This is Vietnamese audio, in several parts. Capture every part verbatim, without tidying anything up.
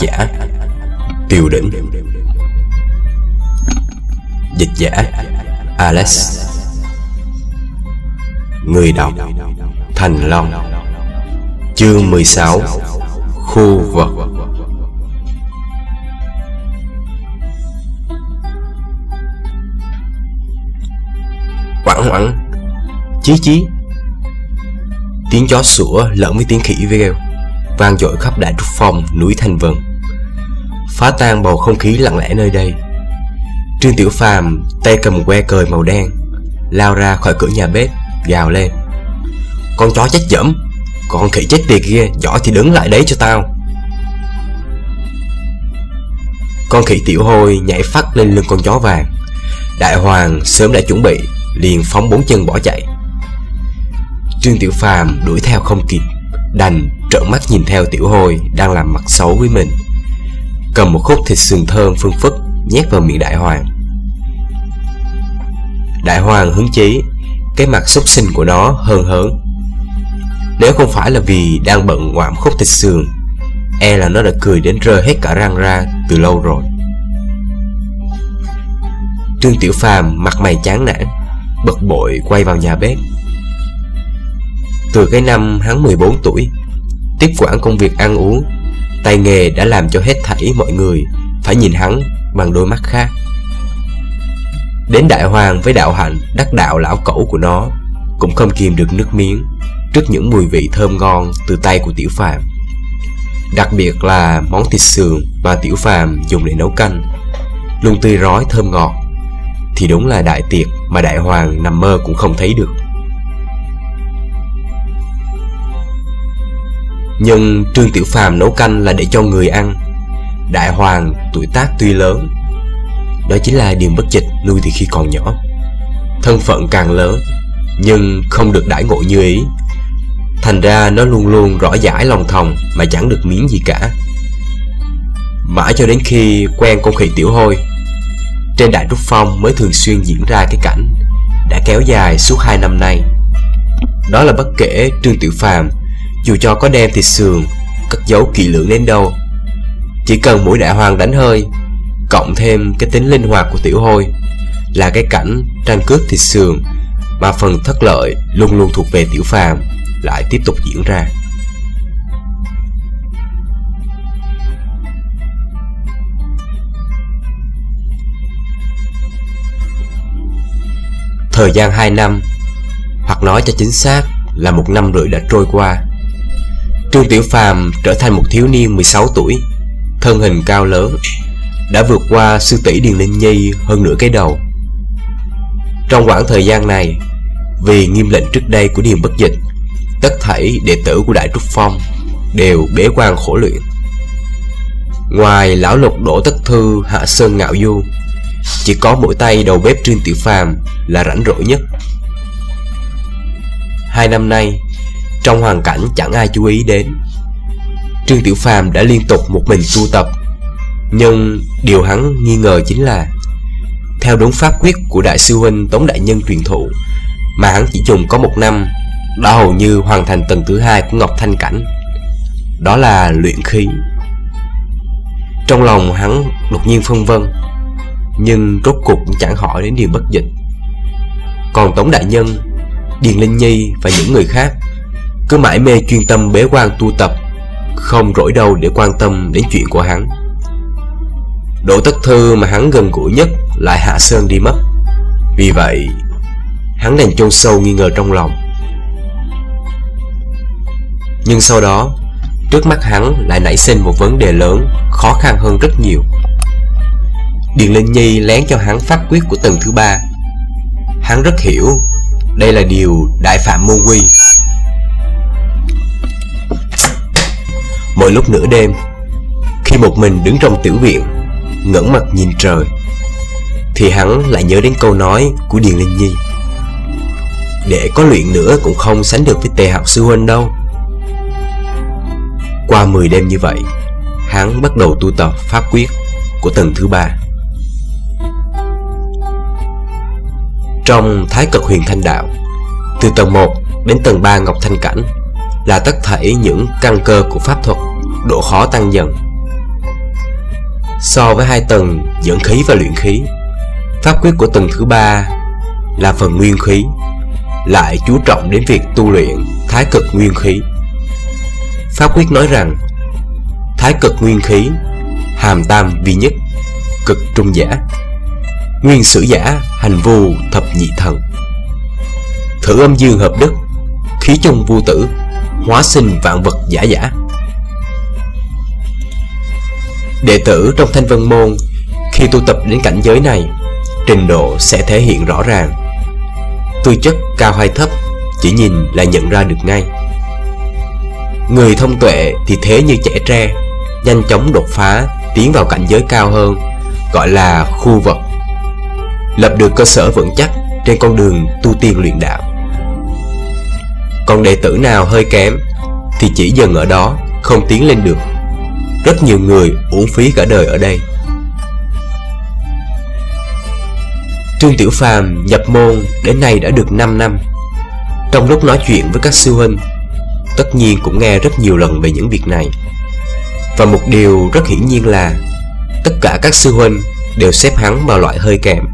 giả Tiều Đỉnh. Dịch giả Alex. Người đọc Thành Long. Chương mười sáu. Khu vật. Quẳng quẳng, chí chí. Tiếng chó sủa lẫn với tiếng khỉ kêu vang dội khắp Đại Trúc Phong, núi Thanh Vân, phá tan bầu không khí lặng lẽ nơi đây. Trương Tiểu Phàm tay cầm que cời màu đen lao ra khỏi cửa nhà bếp, gào lên: "Con chó chết dẫm, con khỉ chết tiệt kia, giỏi thì đứng lại đấy cho tao." Con khỉ Tiểu Hôi nhảy phắt lên lưng con chó vàng. Đại Hoàng sớm đã chuẩn bị, liền phóng bốn chân bỏ chạy. Trương Tiểu Phàm đuổi theo không kịp, đành trợn mắt nhìn theo Tiểu Hôi đang làm mặt xấu với mình, cầm một khúc thịt sườn thơm phương phức nhét vào miệng Đại Hoàng. Đại Hoàng hứng chí, cái mặt xúc sinh của nó hờn hớn. Nếu không phải là vì đang bận ngoạm khúc thịt sườn, e là nó đã cười đến rơi hết cả răng ra từ lâu rồi. Trương Tiểu Phàm mặt mày chán nản, bực bội quay vào nhà bếp. Từ cái năm hắn mười bốn tuổi, tiếp quản công việc ăn uống, tay nghề đã làm cho hết thảy mọi người phải nhìn hắn bằng đôi mắt khác. Đến Đại Hoàng với Đạo Hạnh, đắc đạo lão cẩu của nó, cũng không kìm được nước miếng trước những mùi vị thơm ngon từ tay của Tiểu Phàm. Đặc biệt là món thịt sườn mà Tiểu Phàm dùng để nấu canh, luôn tươi rói thơm ngọt, thì đúng là đại tiệc mà Đại Hoàng nằm mơ cũng không thấy được. Nhưng Trương Tiểu Phàm nấu canh là để cho người ăn. Đại Hoàng tuổi tác tuy lớn, đó chính là Điền Bất Dịch nuôi từ khi còn nhỏ, thân phận càng lớn nhưng không được đãi ngộ như ý. Thành ra nó luôn luôn rõ dãi lòng thòng mà chẳng được miếng gì cả. Mãi cho đến khi quen con khỉ Tiểu Hôi, trên Đại Trúc Phong mới thường xuyên diễn ra cái cảnh đã kéo dài suốt hai năm nay. Đó là bất kể Trương Tiểu Phàm dù cho có đem thịt sườn cất giấu kỹ lưỡng đến đâu, chỉ cần mũi Đại Hoàng đánh hơi, cộng thêm cái tính linh hoạt của Tiểu Hôi, là cái cảnh tranh cướp thịt sườn mà phần thất lợi luôn luôn thuộc về Tiểu Phàm lại tiếp tục diễn ra. Thời gian hai năm, hoặc nói cho chính xác là một năm rưỡi đã trôi qua. Trương Tiểu Phàm trở thành một thiếu niên mười sáu tuổi, thân hình cao lớn, đã vượt qua sư tỷ Điền Linh Nhi hơn nửa cái đầu. Trong quãng thời gian này, vì nghiêm lệnh trước đây của Điền Bất Dịch, tất thảy đệ tử của Đại Trúc Phong đều bế quan khổ luyện. Ngoài lão lục Đỗ Tất Thư, Hạ Sơn Ngạo Du, chỉ có mỗi tay đầu bếp Trương Tiểu Phàm là rảnh rỗi nhất. Hai năm nay, trong hoàn cảnh chẳng ai chú ý đến, Trương Tiểu Phàm đã liên tục một mình tu tập. Nhưng điều hắn nghi ngờ chính là, theo đúng pháp quyết của đại sư huynh Tống đại nhân truyền thụ, mà hắn chỉ dùng có một năm đã hầu như hoàn thành tầng thứ hai của Ngọc Thanh Cảnh, đó là luyện khí. Trong lòng hắn đột nhiên phân vân, nhưng rốt cuộc cũng chẳng hỏi đến Điền Bất Dịch. Còn Tống đại nhân, Điền Linh Nhi và những người khác cứ mãi mê chuyên tâm bế quan tu tập, không rỗi đâu để quan tâm đến chuyện của hắn. Đỗ Tất Thư mà hắn gần gũi nhất lại hạ sơn đi mất, vì vậy hắn đành chôn sâu nghi ngờ trong lòng. Nhưng sau đó, trước mắt hắn lại nảy sinh một vấn đề lớn, khó khăn hơn rất nhiều. Điền Linh Nhi lén cho hắn pháp quyết của tầng thứ ba. Hắn rất hiểu đây là điều đại phạm môn quy. Mỗi lúc nửa đêm, khi một mình đứng trong tiểu viện, ngẩng mặt nhìn trời, thì hắn lại nhớ đến câu nói của Điền Linh Nhi: để có luyện nữa cũng không sánh được với Tề Hạo sư huynh đâu. Qua mười đêm như vậy, hắn bắt đầu tu tập pháp quyết của tầng thứ ba. Trong Thái Cực Huyền Thanh Đạo, từ tầng một đến tầng ba Ngọc Thanh Cảnh là tất thảy những căn cơ của pháp thuật, độ khó tăng dần. So với hai tầng dẫn khí và luyện khí, pháp quyết của tầng thứ ba là phần nguyên khí lại chú trọng đến việc tu luyện thái cực nguyên khí. Pháp quyết nói rằng thái cực nguyên khí, hàm tam vi nhất, cực trung giả, nguyên sử giả, hành vu thập nhị thần, thử âm dương hợp đức, khí chung vô tử, hóa sinh vạn vật giả giả. Đệ tử trong Thanh Vân Môn khi tu tập đến cảnh giới này, trình độ sẽ thể hiện rõ ràng. Tư chất cao hay thấp chỉ nhìn là nhận ra được ngay. Người thông tuệ thì thế như trẻ tre, nhanh chóng đột phá tiến vào cảnh giới cao hơn, gọi là khu vật, lập được cơ sở vững chắc trên con đường tu tiên luyện đạo. Còn đệ tử nào hơi kém thì chỉ dừng ở đó, không tiến lên được. Rất nhiều người uổng phí cả đời ở đây. Trương Tiểu Phàm nhập môn đến nay đã được năm năm. Trong lúc nói chuyện với các sư huynh, tất nhiên cũng nghe rất nhiều lần về những việc này. Và một điều rất hiển nhiên là tất cả các sư huynh đều xếp hắn vào loại hơi kém.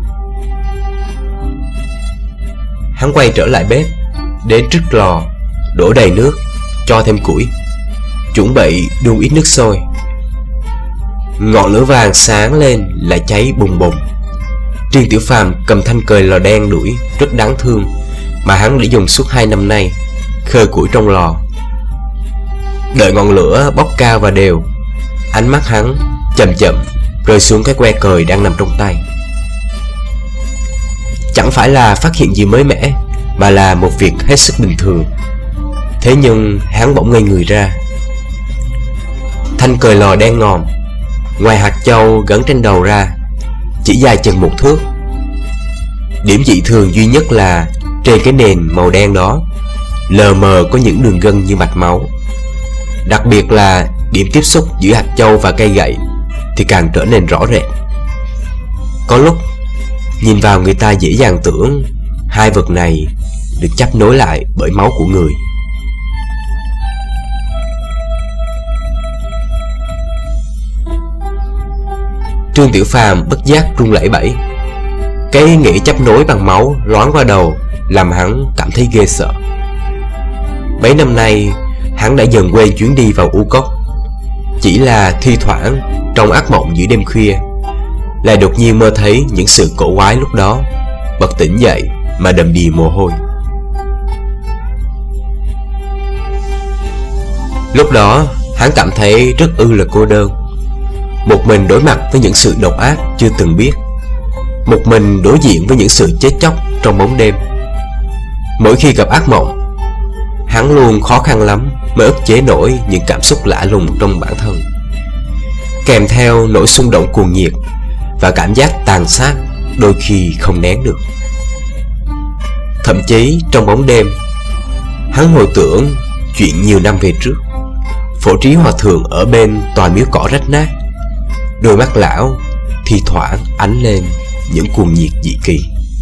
Hắn quay trở lại bếp, đến trước lò, đổ đầy nước, cho thêm củi, chuẩn bị đun ít nước sôi. Ngọn lửa vàng sáng lên lại cháy bùng bùng. Trương Tiểu Phàm cầm thanh cời lò đen đuổi rất đáng thương mà hắn đã dùng suốt hai năm nay, khơi củi trong lò. Đợi ngọn lửa bốc cao và đều, ánh mắt hắn chậm chậm rơi xuống cái que cời đang nằm trong tay. Chẳng phải là phát hiện gì mới mẻ, mà là một việc hết sức bình thường. Thế nhưng hắn bỗng ngây người ra. Thanh cời lò đen ngòm, ngoài hạt châu gắn trên đầu ra chỉ dài chừng một thước. Điểm dị thường duy nhất là trên cái nền màu đen đó lờ mờ có những đường gân như mạch máu. Đặc biệt là điểm tiếp xúc giữa hạt châu và cây gậy thì càng trở nên rõ rệt. Có lúc nhìn vào người ta dễ dàng tưởng hai vật này được chấp nối lại bởi máu của người. Trương Tiểu Phàm bất giác run lẩy bẩy. Cái ý nghĩ chấp nối bằng máu loáng qua đầu làm hắn cảm thấy ghê sợ. Mấy năm nay hắn đã dần quên chuyến đi vào U Cốc. Chỉ là thi thoảng trong ác mộng giữa đêm khuya lại đột nhiên mơ thấy những sự cổ quái lúc đó, bật tỉnh dậy mà đầm đìa mồ hôi. Lúc đó hắn cảm thấy rất ư là cô đơn, một mình đối mặt với những sự độc ác chưa từng biết, một mình đối diện với những sự chết chóc trong bóng đêm. Mỗi khi gặp ác mộng, hắn luôn khó khăn lắm mới ức chế nổi những cảm xúc lạ lùng trong bản thân, kèm theo nỗi xung động cuồng nhiệt và cảm giác tàn sát đôi khi không nén được. Thậm chí trong bóng đêm, hắn hồi tưởng chuyện nhiều năm về trước. Phổ Trí Hòa Thượng ở bên tòa miếu cỏ rách nát, đôi mắt lão thì thoảng ánh lên những cuồng nhiệt dị kỳ.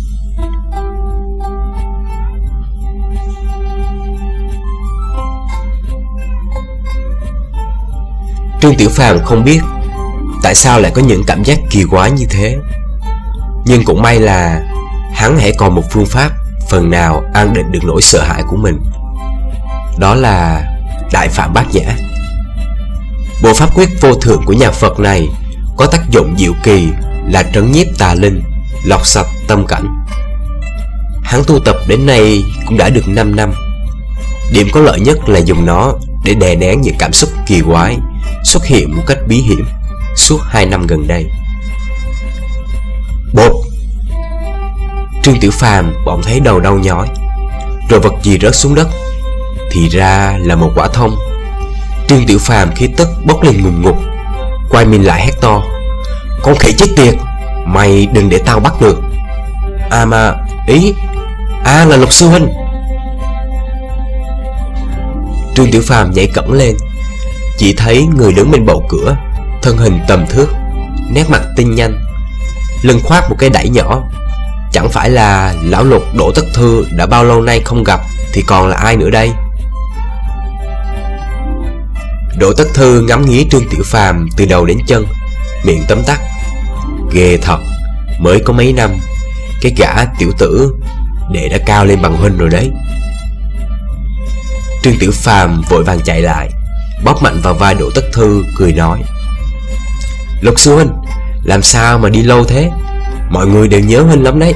Trương Tiểu Phàm không biết tại sao lại có những cảm giác kỳ quái như thế, nhưng cũng may là hắn hãy còn một phương pháp phần nào an định được nỗi sợ hãi của mình. Đó là Đại Phạm Bát Nhã. Bộ pháp quyết vô thượng của nhà Phật này có tác dụng diệu kỳ là trấn nhiếp tà linh, lọc sạch tâm cảnh. Hắn tu tập đến nay cũng đã được năm năm. Điểm có lợi nhất là dùng nó để đè nén những cảm xúc kỳ quái xuất hiện một cách bí hiểm suốt hai năm gần đây. Bột! Trương Tiểu Phàm bỗng thấy đầu đau nhói, rồi vật gì rớt xuống đất. Thì ra là một quả thông. Trương Tiểu Phàm khí tức bốc lên ngùn ngụt, quay mình lại hét to: "Con khỉ chết tiệt, mày đừng để tao bắt được." À mà, ý, à là Lục sư huynh. Trương Tiểu Phàm nhảy cẫng lên, chỉ thấy người đứng bên bậu cửa, thân hình tầm thước, nét mặt tinh nhanh, lưng khoác một cái đẩy nhỏ. Chẳng phải là lão Lục Đỗ Tất Thư đã bao lâu nay không gặp thì còn là ai nữa đây? Đỗ Tất Thư ngắm nghía Trương Tiểu Phàm từ đầu đến chân, miệng tấm tắc: ghê thật, mới có mấy năm, cái gã tiểu tử đệ đã cao lên bằng huynh rồi đấy. Trương Tiểu Phàm vội vàng chạy lại, bóp mạnh vào vai Đỗ Tất Thư, cười nói: Lục sư huynh, làm sao mà đi lâu thế? Mọi người đều nhớ huynh lắm đấy.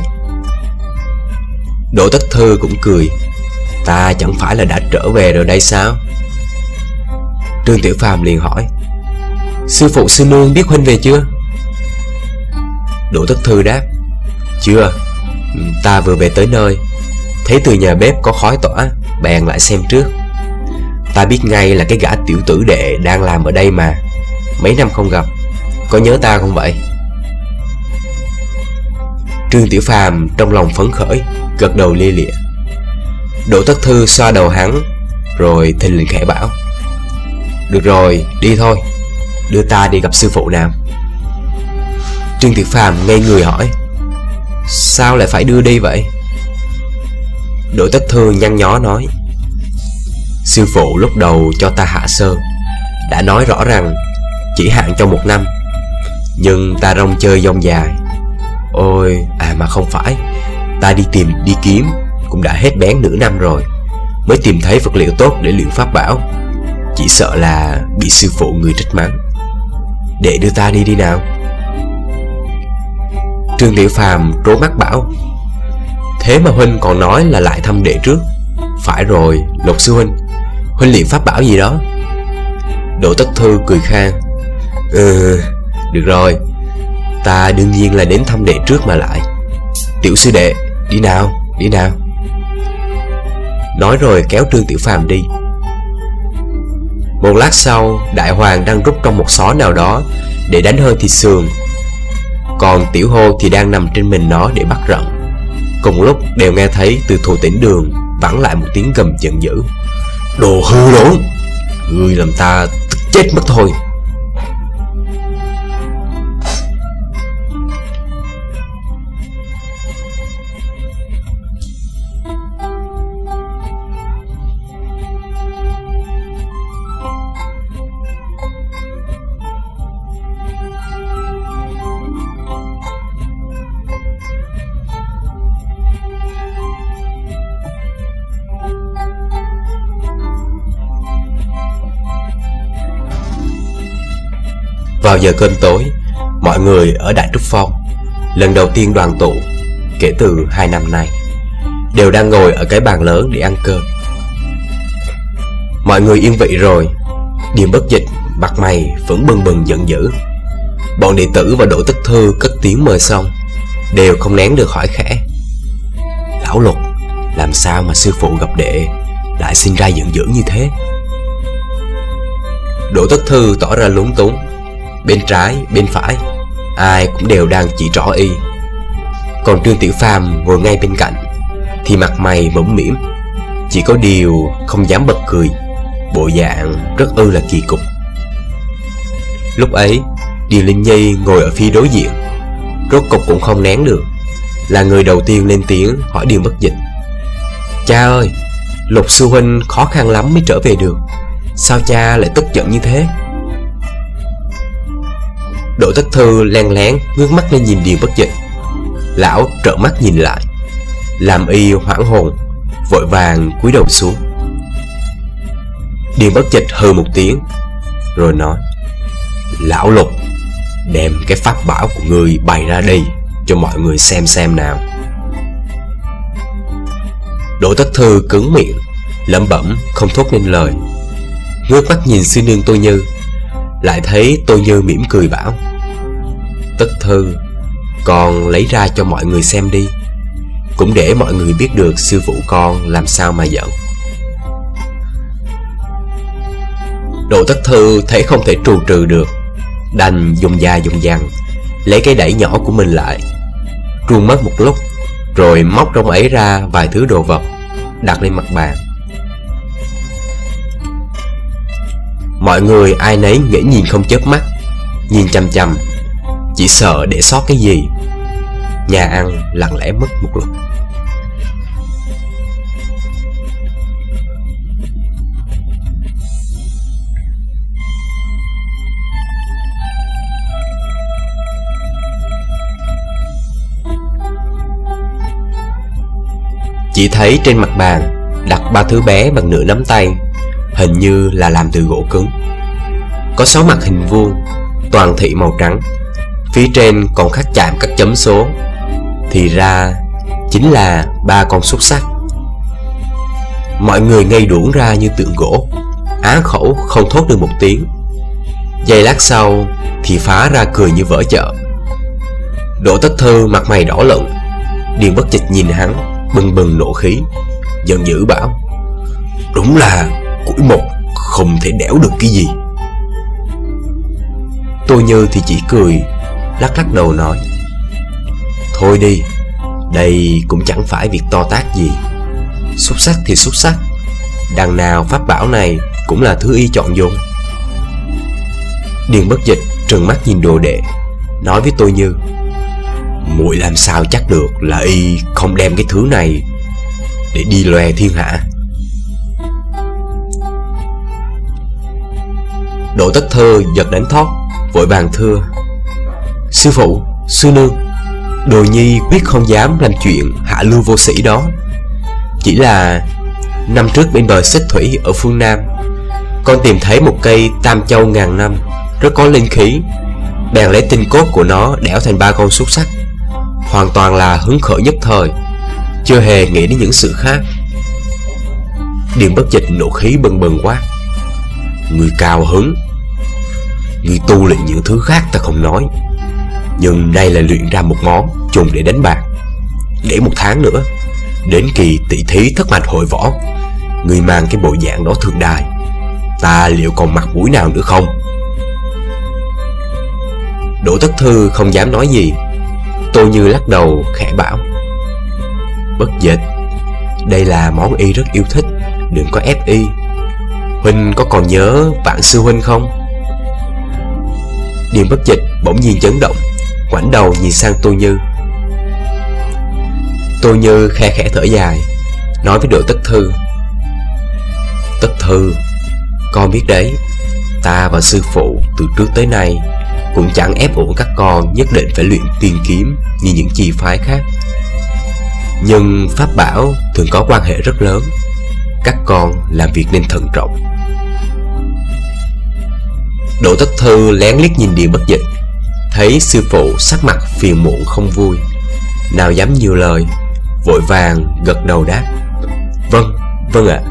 Đỗ Tất Thư cũng cười: ta chẳng phải là đã trở về rồi đây sao? Trương Tiểu Phàm liền hỏi: sư phụ sư nương biết huynh về chưa? Đỗ Tất Thư đáp: chưa, ta vừa về tới nơi, thấy từ nhà bếp có khói tỏa, bèn lại xem trước. Ta biết ngay là cái gã tiểu tử đệ đang làm ở đây mà. Mấy năm không gặp, có nhớ ta không vậy? Trương Tiểu Phàm trong lòng phấn khởi, gật đầu lia lịa. Đỗ Tất Thư xoa đầu hắn, rồi thình lình khẽ bảo: được rồi, đi thôi, đưa ta đi gặp sư phụ nào. Trương Tiểu Phàm ngây người hỏi: sao lại phải đưa đi vậy? Đỗ Tất Thư nhăn nhó nói: sư phụ lúc đầu cho ta hạ sơn, đã nói rõ rằng chỉ hạn trong một năm, nhưng ta rong chơi dông dài. Ôi, à mà không phải, ta đi tìm đi kiếm cũng đã hết bén nửa năm rồi, mới tìm thấy vật liệu tốt để luyện pháp bảo. Chỉ sợ là bị sư phụ người trách mắng. Đệ đưa ta đi đi nào. Trương Tiểu Phàm trố mắt bảo: thế mà huynh còn nói là lại thăm đệ trước. Phải rồi, Lục sư huynh, huynh luyện pháp bảo gì đó? Đỗ Tất Thư cười khan: Ừ, được rồi, ta đương nhiên là đến thăm đệ trước mà lại. Tiểu sư đệ, đi nào, đi nào. Nói rồi kéo Trương Tiểu Phàm đi. Một lát sau, Đại Hoàng đang rút trong một xó nào đó để đánh hơi thịt sườn, còn Tiểu Hô thì đang nằm trên mình nó để bắt rận. Cùng lúc đều nghe thấy từ thủ tĩnh đường vẳng lại một tiếng gầm giận dữ: đồ hư đốn, ngươi làm ta tức chết mất thôi. Vào giờ cơm tối, mọi người ở Đại Trúc Phong lần đầu tiên đoàn tụ kể từ hai năm nay, đều đang ngồi ở cái bàn lớn để ăn cơm. Mọi người yên vị rồi, Điềm Bất Dịch mặt mày vẫn bừng bừng giận dữ. Bọn đệ tử và Đỗ Tất Thư cất tiếng mời xong, đều không nén được hỏi khẽ: lão Lục, làm sao mà sư phụ gặp đệ lại sinh ra giận dữ như thế? Đỗ Tất Thư tỏ ra lúng túng. Bên trái, bên phải, ai cũng đều đang chỉ trỏ y. Còn Trương Tiểu Phàm ngồi ngay bên cạnh thì mặt mày mũm mĩm, chỉ có điều không dám bật cười, bộ dạng rất ư là kỳ cục. Lúc ấy, Điền Linh Nhi ngồi ở phía đối diện, rốt cục cũng không nén được, là người đầu tiên lên tiếng hỏi Điền Bất Dịch: cha ơi, Lục sư huynh khó khăn lắm mới trở về được, sao cha lại tức giận như thế? Đỗ Tất Thư len lén ngước mắt lên nhìn Điền Bất Dịch. Lão trợn mắt nhìn lại, làm y hoảng hồn, vội vàng cúi đầu xuống. Điền Bất Dịch hừ một tiếng, rồi nói: lão Lục, đem cái pháp bảo của người bày ra đi cho mọi người xem xem nào. Đỗ Tất Thư cứng miệng, lẩm bẩm không thốt nên lời, ngước mắt nhìn sư nương Tô Như, lại thấy Tô Như mỉm cười bảo: Tất Thư, con lấy ra cho mọi người xem đi, cũng để mọi người biết được sư phụ con làm sao mà giận. Đỗ Tất Thư thấy không thể trù trừ được, đành dùng da dùng dằn lấy cái đẩy nhỏ của mình lại, truông mất một lúc, rồi móc trong ấy ra vài thứ đồ vật đặt lên mặt bàn. Mọi người ai nấy nghỉ nhìn không chớp mắt, nhìn chằm chằm, chỉ sợ để sót cái gì. Nhà ăn lặng lẽ mất một lúc. chỉ thấy trên mặt bàn đặt ba thứ bé bằng nửa nắm tay, hình như là làm từ gỗ cứng. Có sáu mặt hình vuông, toàn thị màu trắng, phía trên còn khắc chạm các chấm số. Thì ra chính là ba con xúc xắc. Mọi người ngây đuỗng ra như tượng gỗ, á khẩu không thốt được một tiếng. Giây lát sau thì phá ra cười như vỡ chợ. Đỗ Tất Thư mặt mày đỏ lựng. Điền Bất Dịch nhìn hắn bừng bừng nộ khí, giận dữ bảo: đúng là củi mục không thể đẽo được cái gì. Tôi Như thì chỉ cười, lắc lắc đầu nói: thôi đi, đây cũng chẳng phải việc to tát gì. Xúc xắc thì xúc xắc, đằng nào pháp bảo này cũng là thứ y chọn dùng. Điền Bất Dịch trừng mắt nhìn đồ đệ, nói với tôi Như: muội làm sao chắc được là y không đem cái thứ này để đi lòe thiên hạ. Đỗ Tất Thơ giật đánh thót, vội vàng thưa: sư phụ, sư nương, đồ nhi quyết không dám làm chuyện hạ lưu vô sĩ đó. Chỉ là năm trước bên bờ Xích Thủy ở phương Nam, con tìm thấy một cây tam châu ngàn năm rất có linh khí, bèn lấy tinh cốt của nó đẽo thành ba con xúc xắc. Hoàn toàn là hứng khởi nhất thời, chưa hề nghĩ đến những sự khác. Điền Bất Dịch nộ khí bừng bừng quát: người cao hứng, người tu luyện những thứ khác ta không nói, nhưng đây là luyện ra một món dùng để đánh bạc. Để một tháng nữa, đến kỳ tỷ thí thất mạch hội võ, người mang cái bộ dạng đó thượng đài, ta liệu còn mặt mũi nào nữa không? Đỗ Tất Thư không dám nói gì. Tôi Như lắc đầu khẽ bảo: Bất Dịch, đây là món y rất yêu thích, đừng có ép y. Huynh có còn nhớ Vạn sư huynh không? Điền Bất Dịch bỗng nhiên chấn động, ngoảnh đầu nhìn sang Tô Như. Tô Như khe khẽ thở dài, nói với Đỗ Tất Thư: Tất Thư, con biết đấy, ta và sư phụ từ trước tới nay cũng chẳng ép uổng các con nhất định phải luyện tiên kiếm như những chi phái khác, nhưng pháp bảo thường có quan hệ rất lớn, các con làm việc nên thận trọng. Đỗ Tất Thư lén liếc nhìn Điền Bất Dịch, thấy sư phụ sắc mặt phiền muộn không vui, nào dám nhiều lời, vội vàng gật đầu đáp: Vâng, vâng ạ.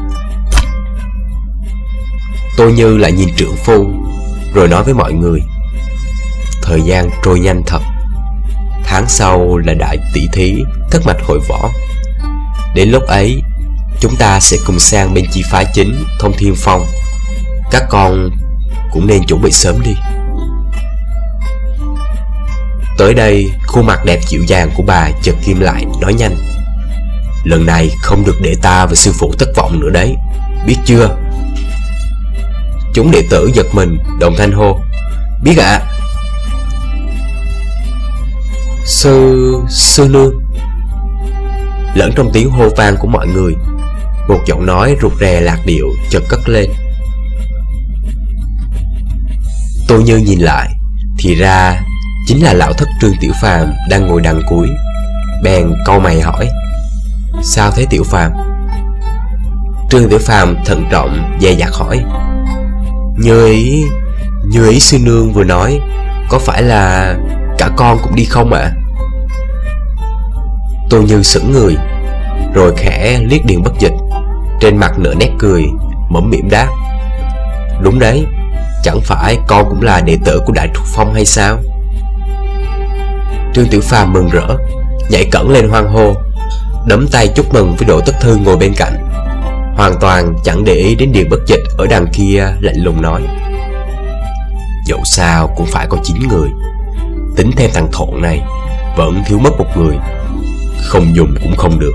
Tôi Như lại nhìn trượng phu, rồi nói với mọi người: Thời gian trôi nhanh thật. Tháng sau là đại tỷ thí thất mạch hội võ. Đến lúc ấy, chúng ta sẽ cùng sang bên chi phái chính Thông Thiên Phong. Các con cũng nên chuẩn bị sớm đi. Tới đây, khuôn mặt đẹp dịu dàng của bà chợt kim lại, nói nhanh: Lần này không được để ta và sư phụ thất vọng nữa đấy, biết chưa? Chúng đệ tử giật mình, đồng thanh hô: Biết ạ. À? Sư... sư nương. Lẫn trong tiếng hô vang của mọi người, một giọng nói rụt rè lạc điệu chợt cất lên. Tôi Như nhìn lại, thì ra chính là lão thất Trương Tiểu Phàm đang ngồi đằng cuối, bèn cau mày hỏi: Sao thế Tiểu Phàm? Trương Tiểu Phàm thận trọng dè dặt hỏi: Như ý, như ý sư nương vừa nói, có phải là cả con cũng đi không ạ? À? Tôi Như sững người, rồi khẽ liếc Điền Bất Dịch, trên mặt nở nét cười, mẫm mỉm đáp: Đúng đấy, chẳng phải con cũng là đệ tử của Đại Trúc Phong hay sao? Trương Tiểu Phàm mừng rỡ, nhảy cẫng lên hoan hô, đấm tay chúc mừng với Đỗ Tất Thư ngồi bên cạnh, hoàn toàn chẳng để ý đến Điền Bất Dịch ở đằng kia lạnh lùng nói: Dẫu sao cũng phải có chín người, tính thêm thằng Thộn này, vẫn thiếu mất một người, không dùng cũng không được.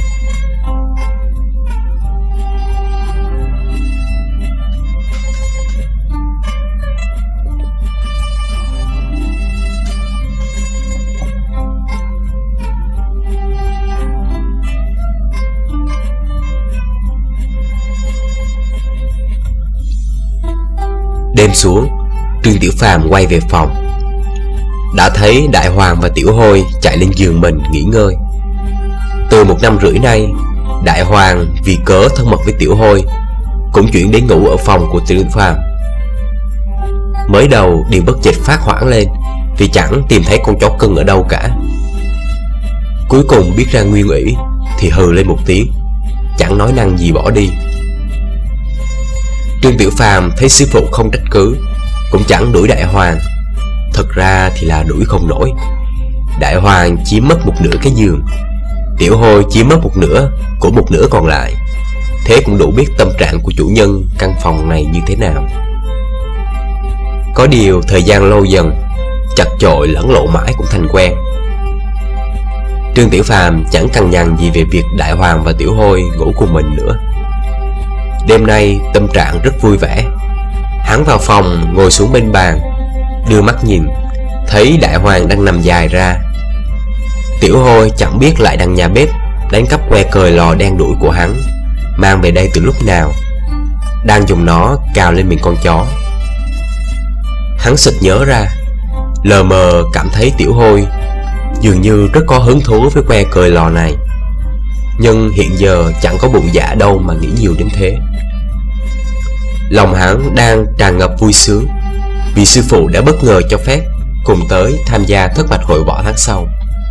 Đêm xuống, Trương Tiểu Phàm quay về phòng, đã thấy Đại Hoàng và Tiểu Hôi chạy lên giường mình nghỉ ngơi. Từ một năm rưỡi nay, Đại Hoàng vì cớ thân mật với Tiểu Hôi cũng chuyển đến ngủ ở phòng của Trương Tiểu Phàm. Mới đầu Điền Bất Dịch phát hoảng lên vì chẳng tìm thấy con chó cưng ở đâu cả. Cuối cùng biết ra nguyên ủy thì hừ lên một tiếng, chẳng nói năng gì bỏ đi. Trương Tiểu Phàm thấy sư phụ không trách cứ, cũng chẳng đuổi Đại Hoàng. Thật ra thì là đuổi không nổi. Đại Hoàng chiếm mất một nửa cái giường, Tiểu Hôi chiếm mất một nửa của một nửa còn lại. Thế cũng đủ biết tâm trạng của chủ nhân căn phòng này như thế nào. Có điều thời gian lâu dần, chật chội lẫn lộn mãi cũng thành quen. Trương Tiểu Phàm chẳng cằn nhằn gì về việc Đại Hoàng và Tiểu Hôi ngủ cùng mình nữa. Đêm nay tâm trạng rất vui vẻ. Hắn vào phòng ngồi xuống bên bàn, đưa mắt nhìn, thấy Đại Hoàng đang nằm dài ra. Tiểu Hôi chẳng biết lại đằng nhà bếp đánh cắp que cời lò đen đuổi của hắn, mang về đây từ lúc nào, đang dùng nó cào lên miệng con chó. Hắn sực nhớ ra, lờ mờ cảm thấy Tiểu Hôi dường như rất có hứng thú với que cời lò này, nhưng hiện giờ chẳng có bụng dạ đâu mà nghĩ nhiều đến thế. Lòng hắn đang tràn ngập vui sướng vì sư phụ đã bất ngờ cho phép cùng tới tham gia thất bạch hội võ tháng sau.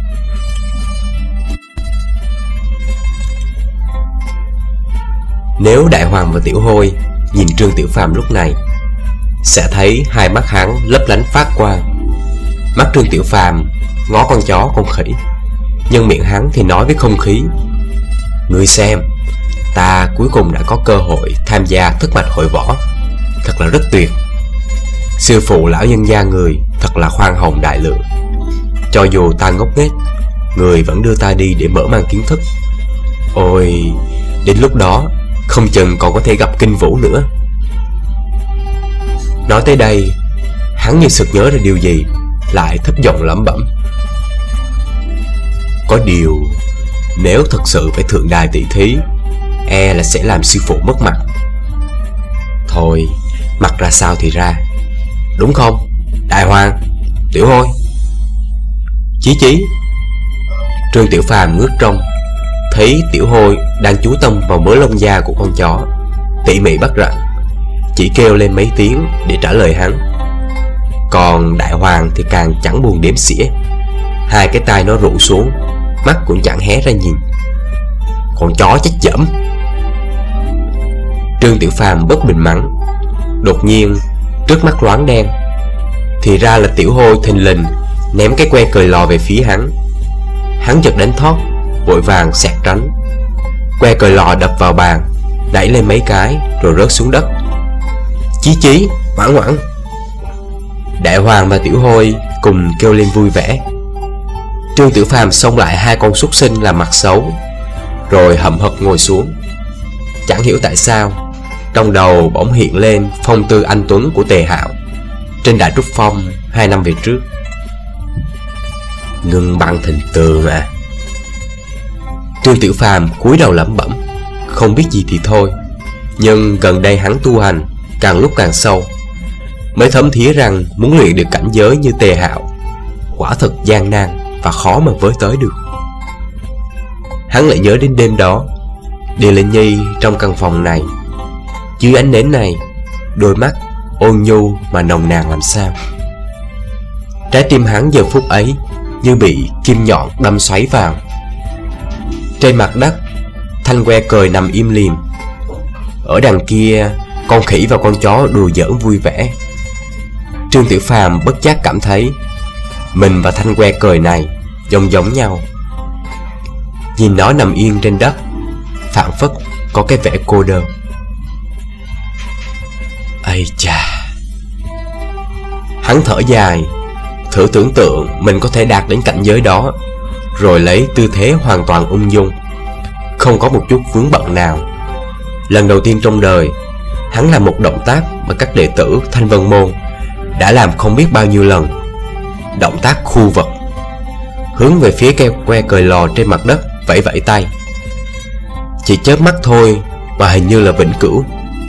Nếu Đại Hoàng và Tiểu Hôi nhìn Trương Tiểu Phàm lúc này, sẽ thấy hai mắt hắn lấp lánh phát quang. Mắt Trương Tiểu Phàm ngó con chó con khỉ, nhưng miệng hắn thì nói với không khí: "Ngươi xem, ta cuối cùng đã có cơ hội tham gia thất bạch hội võ, thật là rất tuyệt. Sư phụ lão nhân gia người thật là khoan hồng đại lượng. Cho dù ta ngốc nghếch, người vẫn đưa ta đi để mở mang kiến thức. Ôi, đến lúc đó không chừng còn có thể gặp Kinh Vũ nữa." Nói tới đây, hắn như sực nhớ ra điều gì, lại thấp giọng lẩm bẩm: "Có điều, nếu thật sự phải thượng đài tỷ thí, e là sẽ làm sư phụ mất mặt. Thôi, mặt ra sao thì ra, đúng không, Đại Hoàng, Tiểu Hôi?" Chí chí. Trương Tiểu Phàm ngước trông, thấy Tiểu Hôi đang chú tâm vào mớ lông da của con chó, tỉ mỉ bắt rặn, chỉ kêu lên mấy tiếng để trả lời hắn. Còn Đại Hoàng thì càng chẳng buồn đếm xỉa, hai cái tai nó rũ xuống, mắt cũng chẳng hé ra nhìn. Con chó chết dẫm. Trương Tiểu Phàm bất bình mắng. Đột nhiên trước mắt loáng đen, thì ra là Tiểu Hôi thình lình ném cái que cời lò về phía hắn. Hắn giật đánh thót, vội vàng xẹt tránh. Que cời lò đập vào bàn, đẩy lên mấy cái rồi rớt xuống đất. Chí chí, ngoãn ngoãn. Đại Hoàng và Tiểu Hôi cùng kêu lên vui vẻ. Trương Tiểu Phàm xông lại hai con súc sinh làm mặt xấu, rồi hậm hực ngồi xuống. Chẳng hiểu tại sao, trong đầu bỗng hiện lên phong tư anh tuấn của Tề Hạo trên Đại Trúc Phong hai năm về trước. Ngưng băng thình tường à. Trương Tiểu Phàm cúi đầu lẩm bẩm, không biết gì thì thôi, nhưng gần đây hắn tu hành càng lúc càng sâu, mới thấm thía rằng muốn luyện được cảnh giới như Tề Hạo quả thật gian nan và khó mà với tới được. Hắn lại nhớ đến đêm đó, Điền Lệnh Nhi trong căn phòng này, dưới ánh nến này, đôi mắt ôn nhu mà nồng nàn làm sao. Trái tim hắn giờ phút ấy như bị kim nhọn đâm xoáy vào. Trên mặt đất, thanh que cời nằm im lìm. Ở đằng kia, con khỉ và con chó đùa giỡn vui vẻ. Trương Tiểu Phàm bất giác cảm thấy mình và thanh que cời này giống giống nhau. Nhìn nó nằm yên trên đất, phảng phất có cái vẻ cô đơn. Ây chà. Hắn thở dài, thử tưởng tượng mình có thể đạt đến cảnh giới đó, rồi lấy tư thế hoàn toàn ung dung, không có một chút vướng bận nào. Lần đầu tiên trong đời, hắn làm một động tác mà các đệ tử Thanh Vân Môn đã làm không biết bao nhiêu lần. Động tác khu vật, hướng về phía cái que cời lò trên mặt đất, vẫy vẫy tay. Chỉ chớp mắt thôi mà hình như là vĩnh cửu.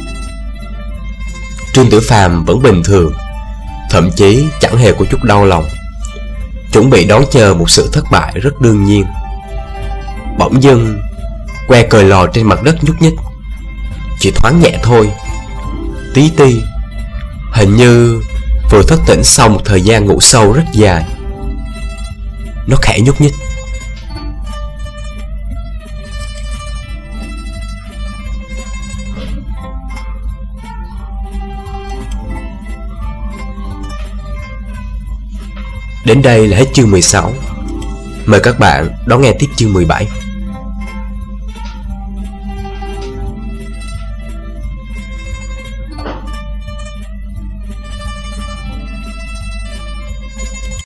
Trương Tiểu Phàm vẫn bình thường, thậm chí chẳng hề có chút đau lòng, chuẩn bị đón chờ một sự thất bại rất đương nhiên. Bỗng dưng Que cời lò trên mặt đất nhúc nhích, chỉ thoáng nhẹ thôi, tí ti, hình như vừa thức tỉnh sau một thời gian ngủ sâu rất dài. Nó khẽ nhúc nhích. Đến đây là hết chương mười sáu. Mời các bạn đón nghe tiếp chương mười bảy.